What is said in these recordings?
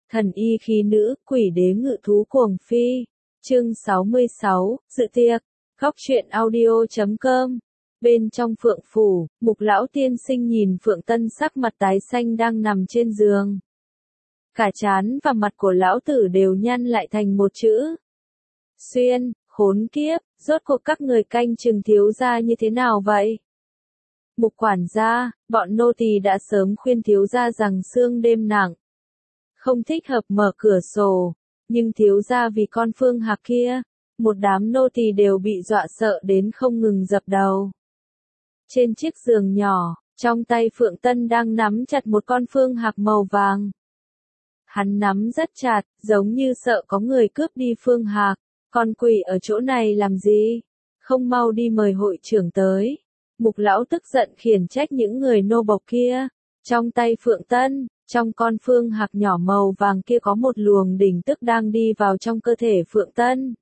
Thần y khí nữ, quỷ đế ngự thú cuồng phi. Chương 66, dự tiệc. Góc truyện audio.com. Bên trong Phượng phủ, Mục lão tiên sinh nhìn Phượng Tân sắc mặt tái xanh đang nằm trên giường. Cả trán và mặt của lão tử đều nhăn lại thành một chữ. Xuyên, khốn kiếp, rốt cuộc các người canh chừng thiếu gia như thế nào vậy? Mục quản gia, bọn nô tỳ đã sớm khuyên thiếu gia rằng sương đêm nặng, không thích hợp mở cửa sổ, nhưng thiếu gia vì con Phương Hạc kia, một đám nô tỳ đều bị dọa sợ đến không ngừng dập đầu. Trên chiếc giường nhỏ, trong tay Phượng Tân đang nắm chặt một con Phương Hạc màu vàng. Hắn nắm rất chặt, giống như sợ có người cướp đi Phương Hạc. Con quỷ ở chỗ này làm gì? Không mau đi mời hội trưởng tới. Mục lão tức giận khiển trách những người nô bộc kia. Trong tay Phượng Tân, trong con Phương Hạc nhỏ màu vàng kia có một luồng đỉnh tức đang đi vào trong cơ thể Phượng Tân.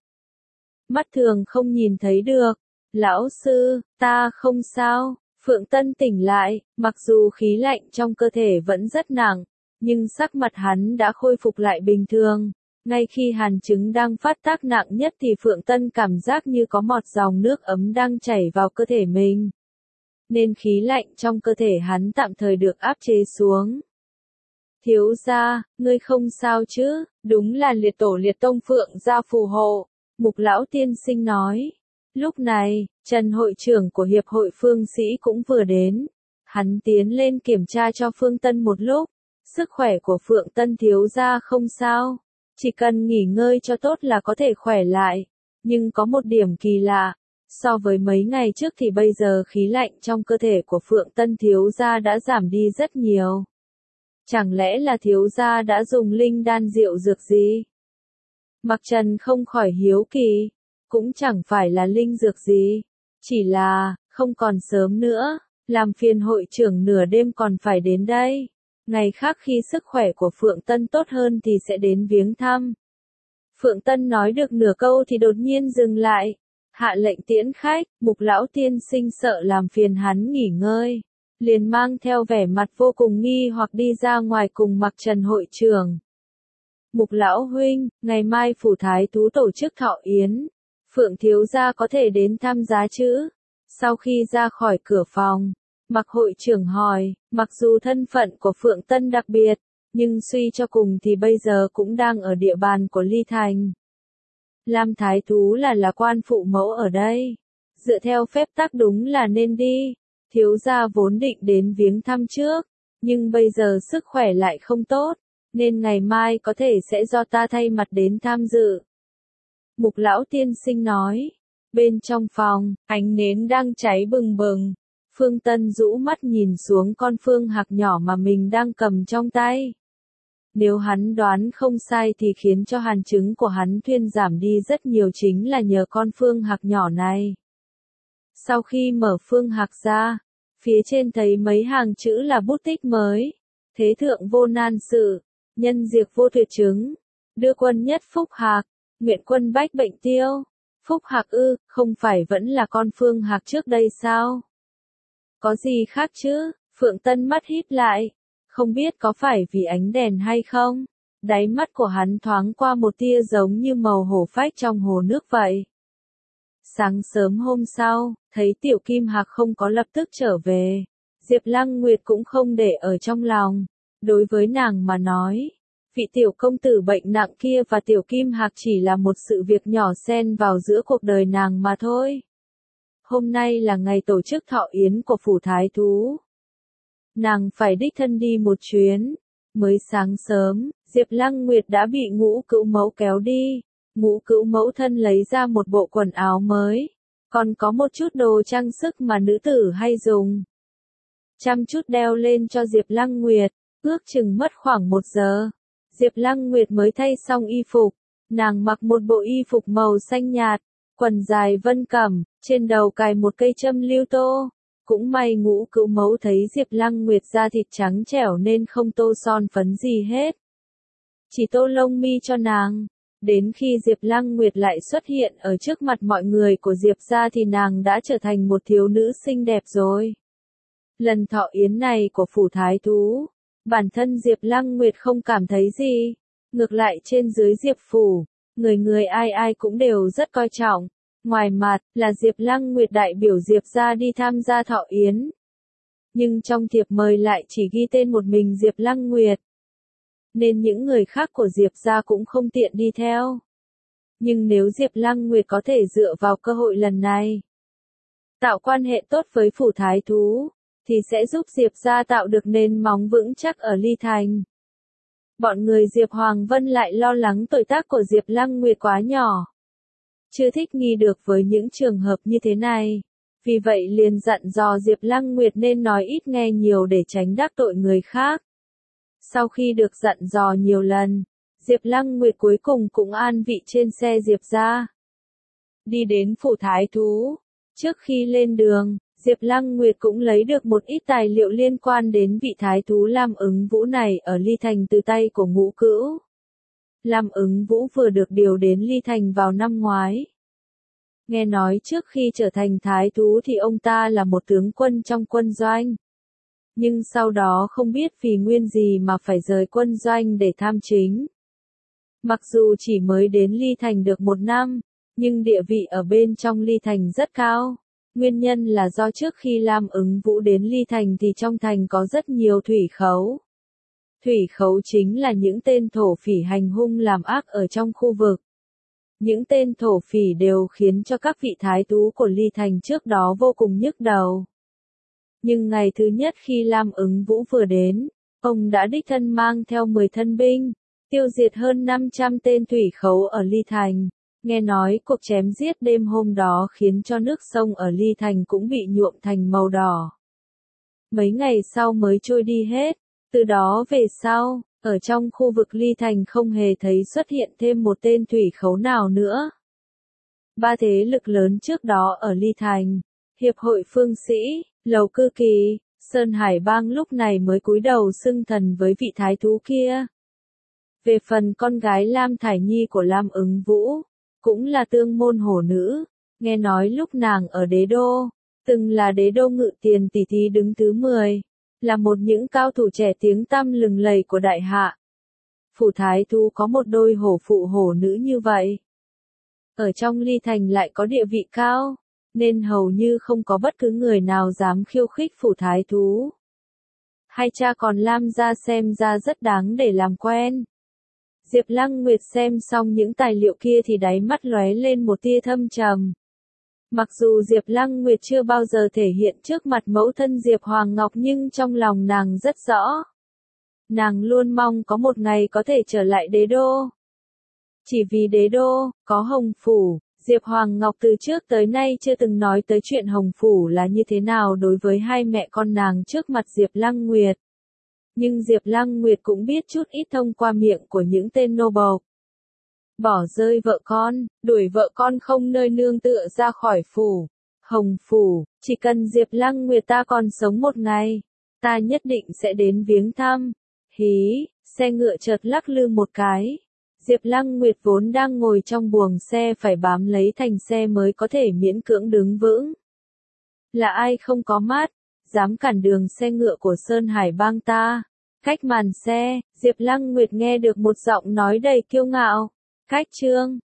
Mắt thường không nhìn thấy được. Lão sư, ta không sao. Phượng Tân tỉnh lại, mặc dù khí lạnh trong cơ thể vẫn rất nặng, nhưng sắc mặt hắn đã khôi phục lại bình thường. Ngay khi hàn chứng đang phát tác nặng nhất thì Phượng Tân cảm giác như có một dòng nước ấm đang chảy vào cơ thể mình. Nên khí lạnh trong cơ thể hắn tạm thời được áp chế xuống. Thiếu gia, ngươi không sao chứ? Đúng là liệt tổ liệt tông Phượng gia phù hộ. Mục lão tiên sinh nói. Lúc này, Trần hội trưởng của hiệp hội phương sĩ cũng vừa đến. Hắn tiến lên kiểm tra cho Phương Tân một lúc. Sức khỏe của Phượng Tân thiếu gia không sao. Chỉ cần nghỉ ngơi cho tốt là có thể khỏe lại. Nhưng có một điểm kỳ lạ. So với mấy ngày trước thì bây giờ khí lạnh trong cơ thể của Phượng Tân thiếu gia đã giảm đi rất nhiều. Chẳng lẽ là thiếu gia đã dùng linh đan rượu dược gì? Mặc Trần không khỏi hiếu kỳ. Cũng chẳng phải là linh dược gì. Chỉ là, không còn sớm nữa. Làm phiền hội trưởng nửa đêm còn phải đến đây. Ngày khác khi sức khỏe của Phượng Tân tốt hơn thì sẽ đến viếng thăm. Phượng Tân nói được nửa câu thì đột nhiên dừng lại. Hạ lệnh tiễn khách, Mục lão tiên sinh sợ làm phiền hắn nghỉ ngơi. Liền mang theo vẻ mặt vô cùng nghi hoặc đi ra ngoài cùng Mặc Trần hội trưởng. Mục lão huynh, ngày mai phủ thái thú tổ chức thọ yến. Phượng thiếu gia có thể đến tham gia chứ? Sau khi ra khỏi cửa phòng, Mặc hội trưởng hỏi, mặc dù thân phận của Phượng Tân đặc biệt, nhưng suy cho cùng thì bây giờ cũng đang ở địa bàn của Ly Thành. Lam thái thú là quan phụ mẫu ở đây. Dựa theo phép tắc đúng là nên đi. Thiếu gia vốn định đến viếng thăm trước, nhưng bây giờ sức khỏe lại không tốt, nên ngày mai có thể sẽ do ta thay mặt đến tham dự. Mục lão tiên sinh nói. Bên trong phòng, ánh nến đang cháy bừng bừng. Phương Tân rũ mắt nhìn xuống con Phương Hạc nhỏ mà mình đang cầm trong tay. Nếu hắn đoán không sai thì khiến cho hàn chứng của hắn thuyên giảm đi rất nhiều chính là nhờ con Phương Hạc nhỏ này. Sau khi mở Phương Hạc ra, phía trên thấy mấy hàng chữ là bút tích mới. Thế thượng vô nan sự, nhân diệt vô tuyệt chứng, đưa quân nhất Phúc Hạc, nguyện quân bách bệnh tiêu. Phúc Hạc ư, không phải vẫn là con Phương Hạc trước đây sao? Có gì khác chứ? Phượng Tân mắt híp lại. Không biết có phải vì ánh đèn hay không? Đáy mắt của hắn thoáng qua một tia giống như màu hổ phách trong hồ nước vậy. Sáng sớm hôm sau, thấy Tiểu Kim Hạc không có lập tức trở về. Diệp Lăng Nguyệt cũng không để ở trong lòng. Đối với nàng mà nói, vị tiểu công tử bệnh nặng kia và Tiểu Kim Hạc chỉ là một sự việc nhỏ xen vào giữa cuộc đời nàng mà thôi. Hôm nay là ngày tổ chức thọ yến của phủ thái thú. Nàng phải đích thân đi một chuyến. Mới sáng sớm, Diệp Lăng Nguyệt đã bị Ngũ Cữu Mẫu kéo đi. Ngũ Cữu Mẫu thân lấy ra một bộ quần áo mới. Còn có một chút đồ trang sức mà nữ tử hay dùng. Chăm chút đeo lên cho Diệp Lăng Nguyệt. Ước chừng mất khoảng 1 giờ. Diệp Lăng Nguyệt mới thay xong y phục. Nàng mặc một bộ y phục màu xanh nhạt. Quần dài vân cẩm, trên đầu cài một cây châm lưu tô. Cũng may Ngũ Cữu Mẫu thấy Diệp Lăng Nguyệt da thịt trắng trẻo nên không tô son phấn gì hết. Chỉ tô lông mi cho nàng. Đến khi Diệp Lăng Nguyệt lại xuất hiện ở trước mặt mọi người của Diệp gia thì nàng đã trở thành một thiếu nữ xinh đẹp rồi. Lần thọ yến này của phủ thái thú, bản thân Diệp Lăng Nguyệt không cảm thấy gì. Ngược lại trên dưới Diệp phủ, người người ai ai cũng đều rất coi trọng. Ngoài mặt, là Diệp Lăng Nguyệt đại biểu Diệp gia đi tham gia thọ yến. Nhưng trong thiệp mời lại chỉ ghi tên một mình Diệp Lăng Nguyệt. Nên những người khác của Diệp gia cũng không tiện đi theo. Nhưng nếu Diệp Lăng Nguyệt có thể dựa vào cơ hội lần này, tạo quan hệ tốt với phủ thái thú, thì sẽ giúp Diệp gia tạo được nền móng vững chắc ở Ly Thành. Bọn người Diệp Hoàng Vân lại lo lắng tuổi tác của Diệp Lăng Nguyệt quá nhỏ. Chưa thích nghi được với những trường hợp như thế này. Vì vậy liền dặn dò Diệp Lăng Nguyệt nên nói ít nghe nhiều để tránh đắc tội người khác. Sau khi được dặn dò nhiều lần, Diệp Lăng Nguyệt cuối cùng cũng an vị trên xe Diệp gia. Đi đến phủ thái thú. Trước khi lên đường, Diệp Lăng Nguyệt cũng lấy được một ít tài liệu liên quan đến vị thái thú Lam Ứng Vũ này ở Ly Thành từ tay của Ngũ Cữu. Lam Ứng Vũ vừa được điều đến Ly Thành vào năm ngoái. Nghe nói trước khi trở thành thái thú thì ông ta là một tướng quân trong quân doanh. Nhưng sau đó không biết vì nguyên gì mà phải rời quân doanh để tham chính. Mặc dù chỉ mới đến Ly Thành được một năm, nhưng địa vị ở bên trong Ly Thành rất cao. Nguyên nhân là do trước khi Lam Ứng Vũ đến Ly Thành thì trong thành có rất nhiều thủy khấu. Thủy khấu chính là những tên thổ phỉ hành hung làm ác ở trong khu vực. Những tên thổ phỉ đều khiến cho các vị thái thú của Ly Thành trước đó vô cùng nhức đầu. Nhưng ngày thứ nhất khi Lam Ứng Vũ vừa đến, ông đã đích thân mang theo 10 thân binh, tiêu diệt hơn 500 tên thủy khấu ở Ly Thành. Nghe nói cuộc chém giết đêm hôm đó khiến cho nước sông ở Ly Thành cũng bị nhuộm thành màu đỏ. Mấy ngày sau mới trôi đi hết, từ đó về sau, ở trong khu vực Ly Thành không hề thấy xuất hiện thêm một tên thủy khấu nào nữa. Ba thế lực lớn trước đó ở Ly Thành, Hiệp hội Phương Sĩ, Lầu Cư Kỳ, Sơn Hải Bang lúc này mới cúi đầu xưng thần với vị thái thú kia. Về phần con gái Lam Thải Nhi của Lam Ứng Vũ, cũng là tương môn hổ nữ, nghe nói lúc nàng ở đế đô, từng là đế đô Ngự Tiền tỷ thí đứng thứ 10, là một những cao thủ trẻ tiếng tăm lừng lẫy của đại hạ. Phủ thái thú có một đôi hổ phụ hổ nữ như vậy. Ở trong Ly Thành lại có địa vị cao, nên hầu như không có bất cứ người nào dám khiêu khích phủ thái thú. Hai cha con Lam gia xem ra rất đáng để làm quen. Diệp Lăng Nguyệt xem xong những tài liệu kia thì đáy mắt lóe lên một tia thâm trầm. Mặc dù Diệp Lăng Nguyệt chưa bao giờ thể hiện trước mặt mẫu thân Diệp Hoàng Ngọc nhưng trong lòng nàng rất rõ. Nàng luôn mong có một ngày có thể trở lại đế đô. Chỉ vì đế đô, có Hồng Phủ, Diệp Hoàng Ngọc từ trước tới nay chưa từng nói tới chuyện Hồng Phủ là như thế nào đối với hai mẹ con nàng trước mặt Diệp Lăng Nguyệt. Nhưng Diệp Lăng Nguyệt cũng biết chút ít thông qua miệng của những tên nô bộc. Bỏ rơi vợ con, đuổi vợ con không nơi nương tựa ra khỏi phủ. Hồng Phủ, chỉ cần Diệp Lăng Nguyệt ta còn sống một ngày, ta nhất định sẽ đến viếng thăm. Hí, xe ngựa chợt lắc lư một cái. Diệp Lăng Nguyệt vốn đang ngồi trong buồng xe phải bám lấy thành xe mới có thể miễn cưỡng đứng vững. Là ai không có mắt, dám cản đường xe ngựa của Sơn Hải Bang ta? Cách màn xe, Diệp Lăng Nguyệt nghe được một giọng nói đầy kiêu ngạo. Khách trương,